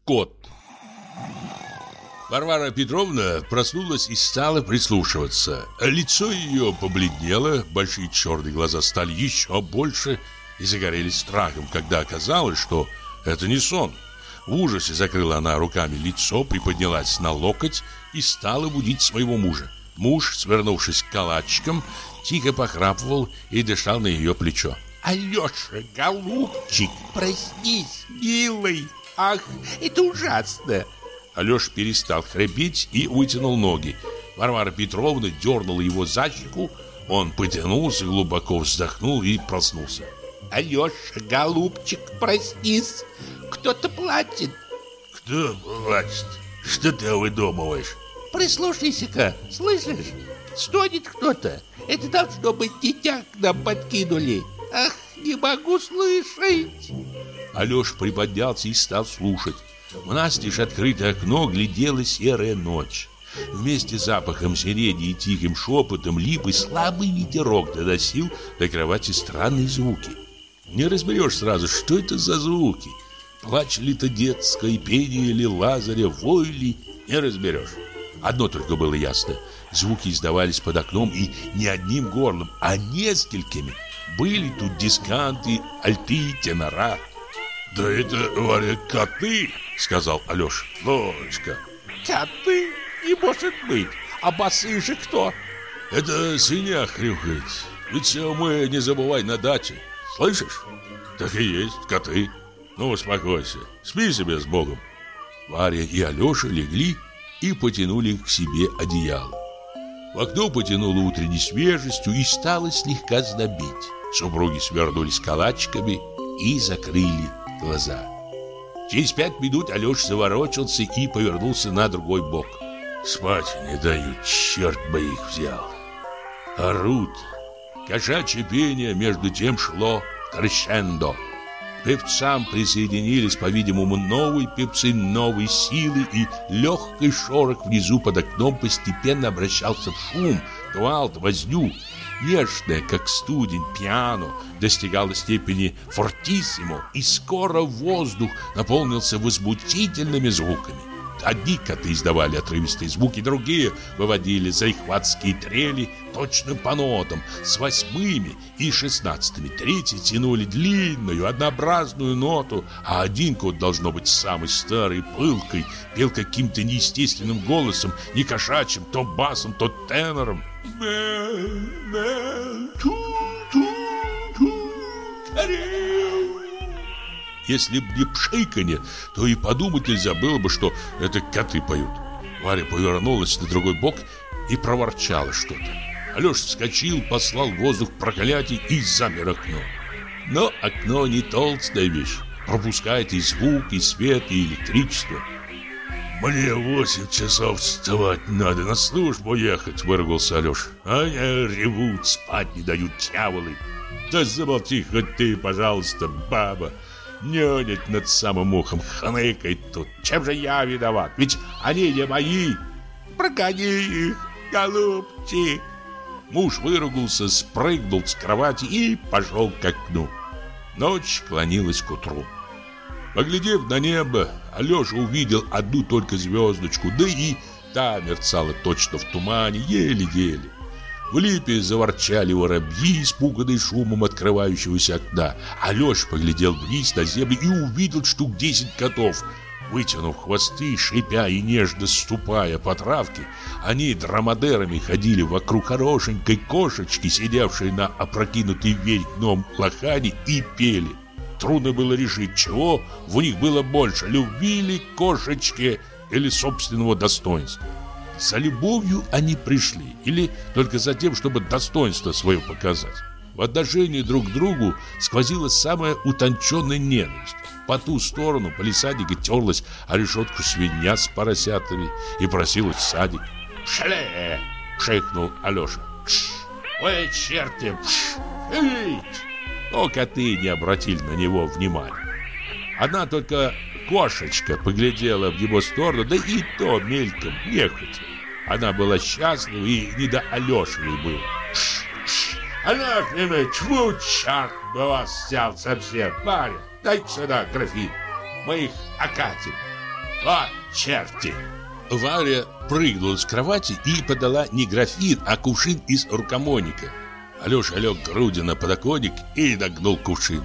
Кот. Варвара Петровна проснулась и стала прислушиваться. Лицо ее побледнело, большие черные глаза стали еще больше и загорелись страхом, когда оказалось, что это не сон. В ужасе закрыла она руками лицо, приподнялась на локоть и стала будить своего мужа. Муж, свернувшись калачиком, тихо похрапывал и дышал на ее плечо. «Алеша, голубчик, проснись, милый! Ах, это ужасно!» Алеша перестал храпеть и вытянул ноги. Варвара Петровна дернула его за щеку. Он потянулся, глубоко вздохнул и проснулся. «Алеша, голубчик, проснись! Кто-то плачет!» «Кто плачет? Что ты выдумываешь?» «Прислушайся-ка, слышишь? Стонет кто-то. Это должно быть дитя к нам подкинули. Ах, не могу слышать!» Алеша приподнялся и стал слушать. В настежь открытое окно глядела серая ночь. Вместе с запахом сирени и тихим шепотом липы слабый ветерок доносил до кровати странные звуки. Не разберешь сразу, что это за звуки. Плач ли это детское, пение ли Лазаря, вой ли, не разберешь. Одно только было ясно. Звуки издавались под окном и не одним горлом, а несколькими. Были тут дисканты, альты, тенора. «Да это, Варя, коты!» — сказал Алеша. «Дочка!» «Коты? Не может быть! А басы же кто?» «Это свинья хрюкает. Ведь мы, не забывай, на даче. Слышишь? Так и есть, коты. Ну, успокойся, спи себе с Богом». Варя и Алеша легли и потянули к себе одеяло. В окно потянуло утренней свежестью и стало слегка знобить. Супруги свернулись калачиками и закрыли глаза. Через 5 минут Алеша заворочился и повернулся на другой бок. «Спать не дают, черт бы их взял. Орут». Кошачье пение между тем шло крещендо. К певцам присоединились, по-видимому, новые певцы новой силы, и легкий шорох внизу под окном постепенно обращался в шум, гвалт, возню. Нежное, как студень, пиано достигало степени фортиссимо, и скоро воздух наполнился возмутительными звуками. Одни коты издавали отрывистые звуки, другие выводили заихватские трели точно по нотам с 8-ми и 16-ми. Третьи тянули длинную, однообразную ноту, а один кот, должно быть самый старый, пылкой, пел каким-то неестественным голосом, не кошачьим, то басом, то тенором. Если б не пшиканье, то и подумать нельзя было бы, что это коты поют. Варя повернулась на другой бок и проворчала что-то. Алеша вскочил, послал в воздух проклятие и замер окно. Но окно не толстая вещь, пропускает и звук, и свет, и электричество. «Мне 8 часов вставать надо, на службу ехать», — выругался Алеша. «А они ревут, спать не дают дьяволы». «Да замолчи хоть ты, пожалуйста, баба. Нянять над самым ухом хныкает тут. Чем же я виноват? Ведь они не мои». «Прогони их, голубчик». Муж выругался, спрыгнул с кровати и пошел к окну. Ночь клонилась к утру. Поглядев на небо, Алеша увидел одну только звездочку, да и та мерцала точно в тумане, еле-еле. В липе заворчали воробьи, испуганные шумом открывающегося окна. Алеша поглядел вниз на землю и увидел штук 10 котов. Вытянув хвосты, шипя и нежно ступая по травке, они дромадерами ходили вокруг хорошенькой кошечки, сидевшей на опрокинутой вверх дном лохани, и пели. Трудно было решить, чего в них было больше: любви ли к кошечке или собственного достоинства. За любовью они пришли или только за тем, чтобы достоинство свое показать? В отношении друг к другу сквозила самая утонченная ненависть. По ту сторону палисадника терлась о решетку свинья с поросятами и просилась в садик. «Шле!» — шикнул Алеша. «Пш! Ой, черти! Пш! Эй!» Но коты не обратили на него внимания. Одна только кошечка поглядела в его сторону, да и то мельком, нехотя. Она была счастлива, и не до Алеши ей было. «Алеша, тьфу, черт бы вас взял совсем, парень! Дай сюда графин, мы их окатим!» Вот черти!» Варя прыгнула с кровати и подала не графин, а кувшин из рукомойника. Алеша лег грудью на подоконник и нагнул кувшин.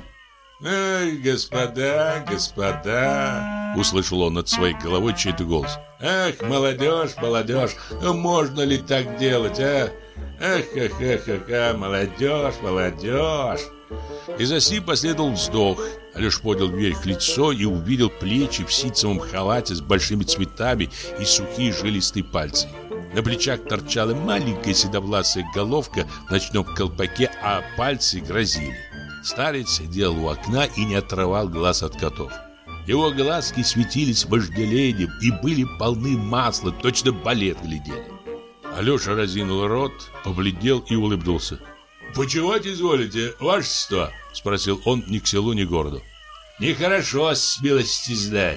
«Эй, господа, господа!» Услышал он над своей головой чей-то голос. «Ах, молодежь, молодежь, можно ли так делать, а? Ах, ах, ах, ах, ах, молодежь, молодежь!» Из оси последовал вздох. Алеша поднял вверх лицо и увидел плечи в ситцевом халате с большими цветами и сухие жилистые пальцы. На плечах торчала маленькая седовласая головка в ночном колпаке, а пальцы грозили. Старец сидел у окна и не отрывал глаз от котов. Его глазки светились вожделением и были полны масла, точно балет глядели. Алеша разинул рот, побледнел и улыбнулся. «Почевать изволите, вашество?» — спросил он ни к селу, ни к городу. «Нехорошо, с милости знай.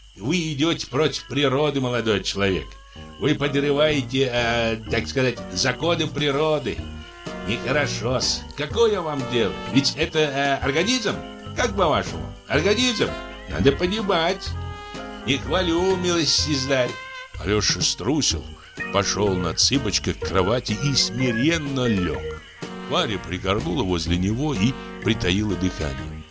Вы идете против природы, молодой человек. Вы подрываете, так сказать, законы природы. Нехорошо-с. Какое вам дело? Ведь это организм, как по-вашему? Организм. Надо понимать. Не хвалю, милости знай». Алеша струсил, пошел на цыпочках к кровати и смиренно лег. Варя пригорнула возле него и притаила дыхание.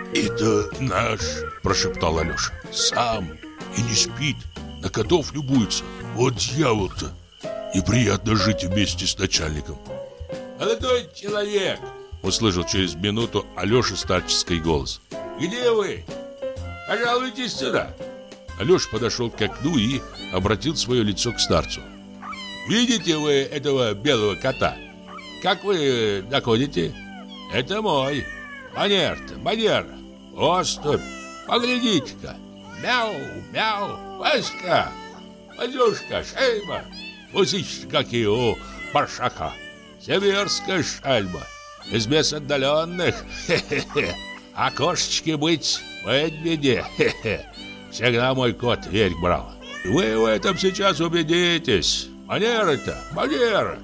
«Это наш», – прошептал Алеша. «Сам и не спит, на котов любуется. Вот дьявол-то! Неприятно жить вместе с начальником». «Молодой человек!» – услышал через минуту Алеша старческий голос. «Где вы? Пожалуйтесь сюда!» Алеша подошел к окну и обратил свое лицо к старцу. «Видите вы этого белого кота? Как вы находите? Это мой. Манер-то, манера. Оступь. Поглядите-ка. Мяу, мяу. Васька. Вадюшка, шейба. Усищи какие у паршака. Сибирская шальба. Из мест отдаленных. Хе-хе-хе. А кошечки быть беде. Хе-хе. Всегда мой кот верь брал. Вы в этом сейчас убедитесь. Манера-то, манера.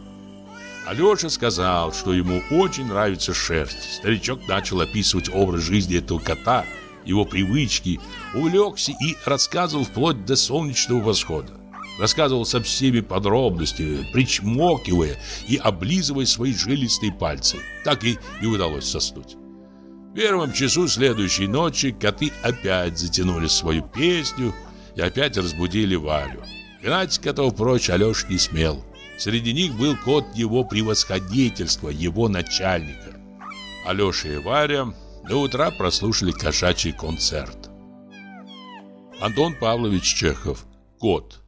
Алеша сказал, что ему очень нравится шерсть. Старичок начал описывать образ жизни этого кота, его привычки, увлекся и рассказывал вплоть до солнечного восхода. Рассказывал со всеми подробностями, причмокивая и облизывая свои жилистые пальцы. Так и не удалось соснуть. В первом часу следующей ночи коты опять затянули свою песню и опять разбудили Варю. Гнать котов прочь Алеша не смел. Среди них был кот его превосходительства, его начальника. Алеша и Варя до утра прослушали кошачий концерт. Антон Павлович Чехов. Кот.